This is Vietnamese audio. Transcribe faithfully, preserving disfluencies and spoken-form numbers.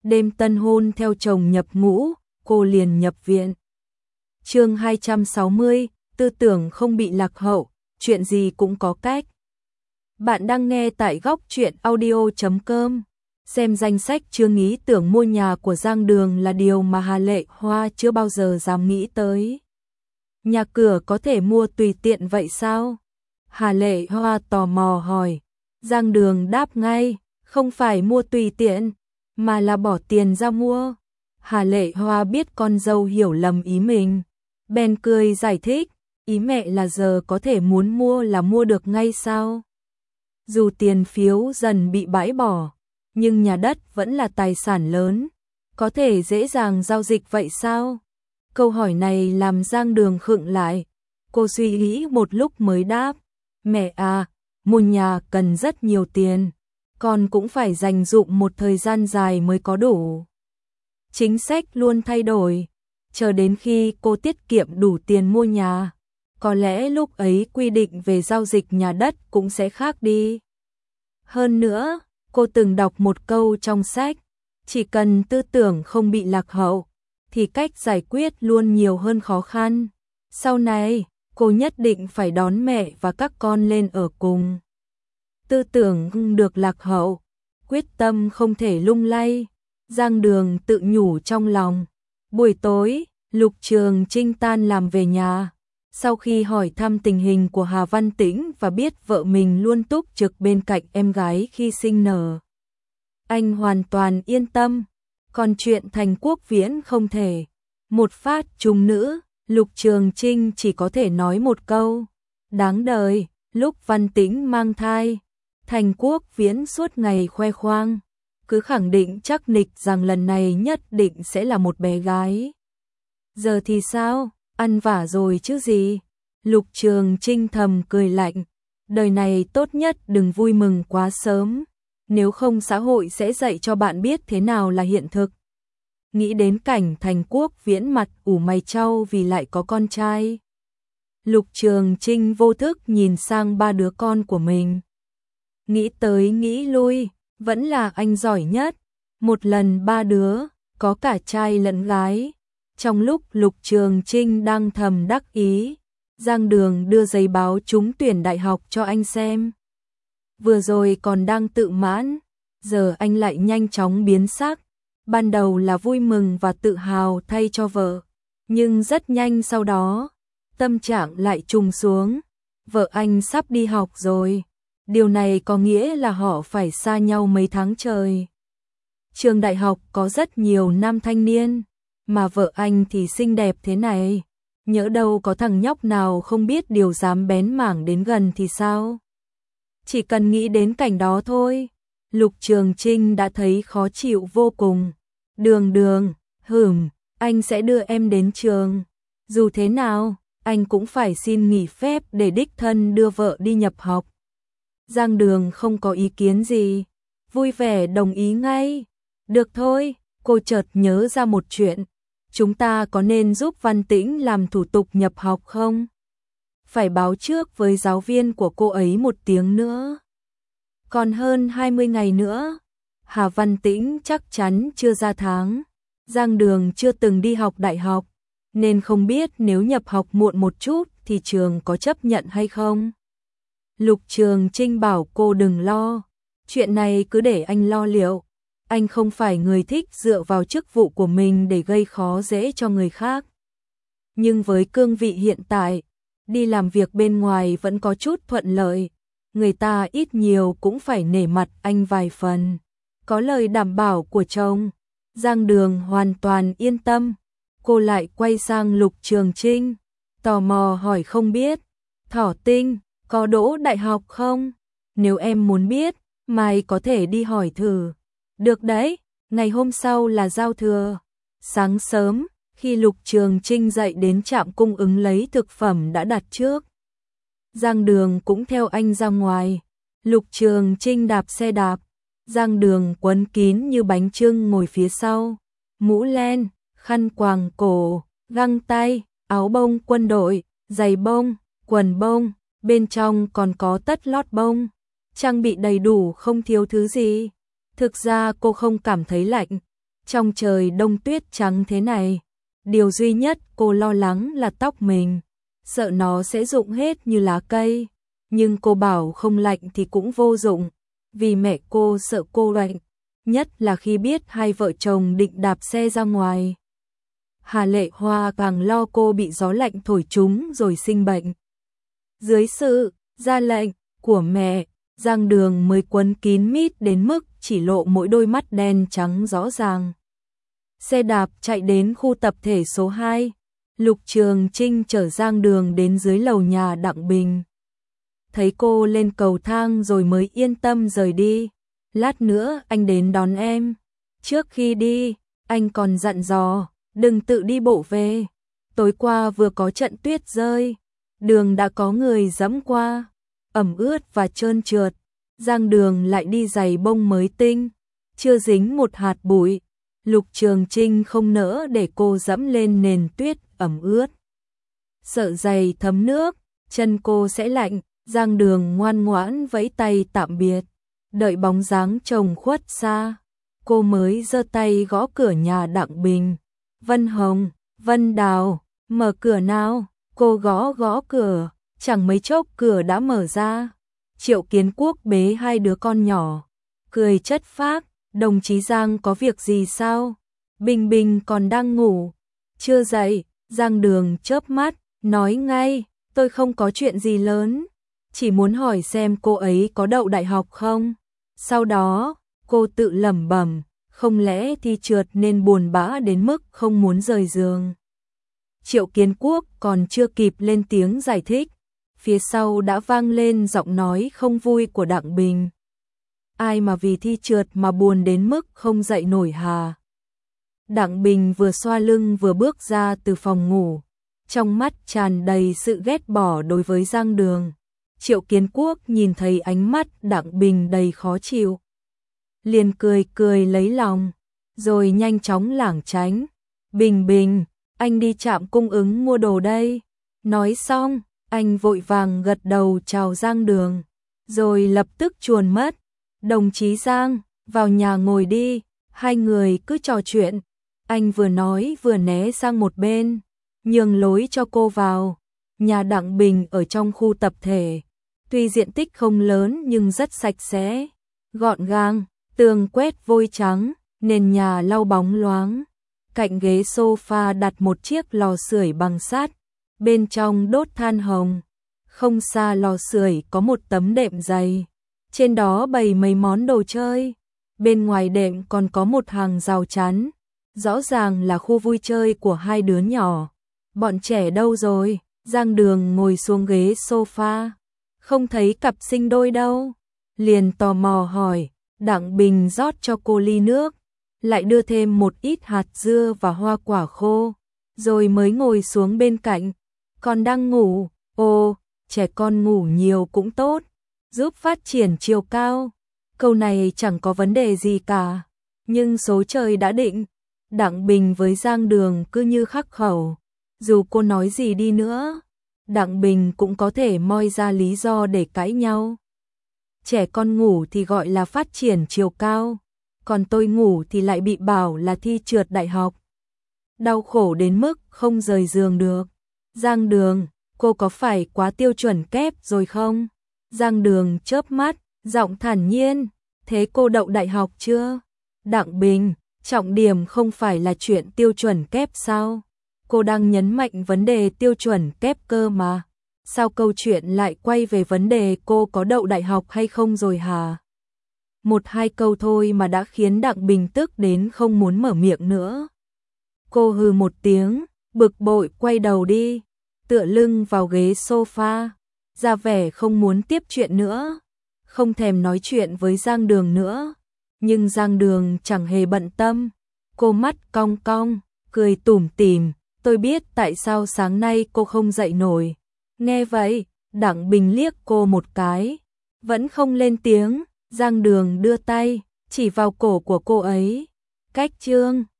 đêm tân hôn theo chồng nhập ngũ, cô liền nhập viện. Chương hai trăm sáu mươi, tư tưởng không bị lạc hậu, chuyện gì cũng có cách. Bạn đang nghe tại góc truyện audio chấm com. Xem danh sách chương ý tưởng mua nhà của Giang Đường là điều mà Hà Lệ Hoa chưa bao giờ dám nghĩ tới. Nhà cửa có thể mua tùy tiện vậy sao? Hà Lệ Hoa tò mò hỏi. Giang Đường đáp ngay, không phải mua tùy tiện, mà là bỏ tiền ra mua. Hà Lệ Hoa biết con dâu hiểu lầm ý mình, bèn cười giải thích, ý mẹ là giờ có thể muốn mua là mua được ngay sao? Dù tiền phiếu dần bị bãi bỏ, nhưng nhà đất vẫn là tài sản lớn, có thể dễ dàng giao dịch vậy sao? Câu hỏi này làm Giang Đường khựng lại, cô suy nghĩ một lúc mới đáp, mẹ à, mua nhà cần rất nhiều tiền, con cũng phải dành dụm một thời gian dài mới có đủ. Chính sách luôn thay đổi, chờ đến khi cô tiết kiệm đủ tiền mua nhà, có lẽ lúc ấy quy định về giao dịch nhà đất cũng sẽ khác đi. Hơn nữa, cô từng đọc một câu trong sách, chỉ cần tư tưởng không bị lạc hậu, thì cách giải quyết luôn nhiều hơn khó khăn. Sau này, cô nhất định phải đón mẹ và các con lên ở cùng. Tư tưởng được lạc hậu, quyết tâm không thể lung lay. Giang Đường tự nhủ trong lòng. Buổi tối, Lục Trường Trinh tan làm về nhà. Sau khi hỏi thăm tình hình của Hà Văn Tĩnh và biết vợ mình luôn túc trực bên cạnh em gái khi sinh nở, anh hoàn toàn yên tâm. Còn chuyện Thành Quốc Viễn không thể. Một phát trùng nữ, Lục Trường Trinh chỉ có thể nói một câu. Đáng đời, lúc Văn Tĩnh mang thai, Thành Quốc Viễn suốt ngày khoe khoang, cứ khẳng định chắc nịch rằng lần này nhất định sẽ là một bé gái. Giờ thì sao, ăn vả rồi chứ gì? Lục Trường Trinh thầm cười lạnh, đời này tốt nhất đừng vui mừng quá sớm, nếu không xã hội sẽ dạy cho bạn biết thế nào là hiện thực. Nghĩ đến cảnh Thành Quốc Viễn mặt ủ mày chau vì lại có con trai, Lục Trường Trinh vô thức nhìn sang ba đứa con của mình. Nghĩ tới nghĩ lui, vẫn là anh giỏi nhất. Một lần ba đứa, có cả trai lẫn gái. Trong lúc Lục Trường Trinh đang thầm đắc ý, Giang Đường đưa giấy báo trúng tuyển đại học cho anh xem. Vừa rồi còn đang tự mãn, giờ anh lại nhanh chóng biến sắc. Ban đầu là vui mừng và tự hào thay cho vợ, nhưng rất nhanh sau đó, tâm trạng lại trùng xuống. Vợ anh sắp đi học rồi. Điều này có nghĩa là họ phải xa nhau mấy tháng trời. Trường đại học có rất nhiều nam thanh niên, mà vợ anh thì xinh đẹp thế này. Nhỡ đâu có thằng nhóc nào không biết điều dám bén mảng đến gần thì sao? Chỉ cần nghĩ đến cảnh đó thôi, Lục Trường Trinh đã thấy khó chịu vô cùng. Đường đường, hửm, anh sẽ đưa em đến trường. Dù thế nào, anh cũng phải xin nghỉ phép để đích thân đưa vợ đi nhập học. Giang Đường không có ý kiến gì, vui vẻ đồng ý ngay. Được thôi, cô chợt nhớ ra một chuyện. Chúng ta có nên giúp Văn Tĩnh làm thủ tục nhập học không? Phải báo trước với giáo viên của cô ấy một tiếng nữa. Còn hơn hai mươi ngày nữa, Hà Văn Tĩnh chắc chắn chưa ra tháng. Giang Đường chưa từng đi học đại học, nên không biết nếu nhập học muộn một chút thì trường có chấp nhận hay không. Lục Trường Trinh bảo cô đừng lo, chuyện này cứ để anh lo liệu. Anh không phải người thích dựa vào chức vụ của mình để gây khó dễ cho người khác. Nhưng với cương vị hiện tại, đi làm việc bên ngoài vẫn có chút thuận lợi. Người ta ít nhiều cũng phải nể mặt anh vài phần. Có lời đảm bảo của chồng, Giang Đường hoàn toàn yên tâm. Cô lại quay sang Lục Trường Trinh, tò mò hỏi không biết, Thỏ Tinh, có đỗ đại học không? Nếu em muốn biết, mai có thể đi hỏi thử. Được đấy, ngày hôm sau là giao thừa. Sáng sớm, khi Lục Trường Trinh dậy đến trạm cung ứng lấy thực phẩm đã đặt trước, Giang Đường cũng theo anh ra ngoài. Lục Trường Trinh đạp xe đạp, Giang Đường quấn kín như bánh chưng ngồi phía sau. Mũ len, khăn quàng cổ, găng tay, áo bông quân đội, giày bông, quần bông, bên trong còn có tất lót bông. Trang bị đầy đủ không thiếu thứ gì. Thực ra cô không cảm thấy lạnh, Trong trời đông tuyết trắng thế này, điều duy nhất cô lo lắng là tóc mình, sợ nó sẽ rụng hết như lá cây. Nhưng cô bảo không lạnh thì cũng vô dụng, vì mẹ cô sợ cô lạnh, nhất là khi biết hai vợ chồng định đạp xe ra ngoài. Hà Lệ Hoa càng lo cô bị gió lạnh thổi trúng rồi sinh bệnh. Dưới sự ra lệnh của mẹ, Giang Đường mới quấn kín mít đến mức chỉ lộ mỗi đôi mắt đen trắng rõ ràng. Xe đạp chạy đến khu tập thể số hai, Lục Trường Trinh chở Giang Đường đến dưới lầu nhà Đặng Bình. Thấy cô lên cầu thang rồi mới yên tâm rời đi. Lát nữa anh đến đón em. Trước khi đi, anh còn dặn dò, đừng tự đi bộ về. Tối qua vừa có trận tuyết rơi, đường đã có người dẫm qua, ẩm ướt và trơn trượt. Giang Đường lại đi giày bông mới tinh, chưa dính một hạt bụi. Lục Trường Trinh không nỡ để cô dẫm lên nền tuyết ẩm ướt. Sợ giày thấm nước, chân cô sẽ lạnh. Giang Đường ngoan ngoãn vẫy tay tạm biệt, đợi bóng dáng chồng khuất xa, cô mới giơ tay gõ cửa nhà Đặng Bình. Vân Hồng, Vân Đào, mở cửa nào. Cô gõ gõ cửa, chẳng mấy chốc cửa đã mở ra. Triệu Kiến Quốc bế hai đứa con nhỏ, cười chất phác. Đồng chí Giang có việc gì sao? Bình Bình còn đang ngủ, chưa dậy. Giang Đường chớp mắt, nói ngay, tôi không có chuyện gì lớn, chỉ muốn hỏi xem cô ấy có đậu đại học không. Sau đó, cô tự lẩm bẩm, không lẽ thi trượt nên buồn bã đến mức không muốn rời giường. Triệu Kiến Quốc còn chưa kịp lên tiếng giải thích, phía sau đã vang lên giọng nói không vui của Đặng Bình. Ai mà vì thi trượt mà buồn đến mức không dậy nổi hà? Đặng Bình vừa xoa lưng vừa bước ra từ phòng ngủ, trong mắt tràn đầy sự ghét bỏ đối với Giang Đường. Triệu Kiến Quốc nhìn thấy ánh mắt Đặng Bình đầy khó chịu, liền cười cười lấy lòng, rồi nhanh chóng lảng tránh. Bình Bình, anh đi trạm cung ứng mua đồ đây. Nói xong, anh vội vàng gật đầu chào Giang Đường, rồi lập tức chuồn mất. Đồng chí Giang, vào nhà ngồi đi. Hai người cứ trò chuyện. Anh vừa nói vừa né sang một bên, nhường lối cho cô vào. Nhà Đặng Bình ở trong khu tập thể, tuy diện tích không lớn nhưng rất sạch sẽ, gọn gàng, tường quét vôi trắng, nền nhà lau bóng loáng. Cạnh ghế sofa đặt một chiếc lò sưởi bằng sắt, bên trong đốt than hồng. Không xa lò sưởi có một tấm đệm dày, trên đó bày mấy món đồ chơi. Bên ngoài đệm còn có một hàng rào chắn, rõ ràng là khu vui chơi của hai đứa nhỏ. Bọn trẻ đâu rồi? Giang Đường ngồi xuống ghế sofa, không thấy cặp sinh đôi đâu, liền tò mò hỏi. Đặng Bình rót cho cô ly nước, lại đưa thêm một ít hạt dưa và hoa quả khô, rồi mới ngồi xuống bên cạnh. Con đang ngủ. Ồ, trẻ con ngủ nhiều cũng tốt, giúp phát triển chiều cao. Câu này chẳng có vấn đề gì cả, nhưng số trời đã định. Đặng Bình với Giang Đường cứ như khắc khẩu, dù cô nói gì đi nữa, Đặng Bình cũng có thể moi ra lý do để cãi nhau. Trẻ con ngủ thì gọi là phát triển chiều cao, còn tôi ngủ thì lại bị bảo là thi trượt đại học. Đau khổ đến mức không rời giường được. Giang Đường, cô có phải quá tiêu chuẩn kép rồi không? Giang Đường chớp mắt, giọng thản nhiên, thế cô đậu đại học chưa? Đặng Bình, trọng điểm không phải là chuyện tiêu chuẩn kép sao? Cô đang nhấn mạnh vấn đề tiêu chuẩn kép cơ mà. Sao câu chuyện lại quay về vấn đề cô có đậu đại học hay không rồi hả? Một hai câu thôi mà đã khiến Đặng Bình tức đến không muốn mở miệng nữa. Cô hừ một tiếng, bực bội quay đầu đi, tựa lưng vào ghế sofa, ra vẻ không muốn tiếp chuyện nữa, không thèm nói chuyện với Giang Đường nữa. Nhưng Giang Đường chẳng hề bận tâm, cô mắt cong cong, cười tủm tỉm, tôi biết tại sao sáng nay cô không dậy nổi. Nghe vậy, Đặng Bình liếc cô một cái, vẫn không lên tiếng. Giang Đường đưa tay chỉ vào cổ của cô ấy. Cách chương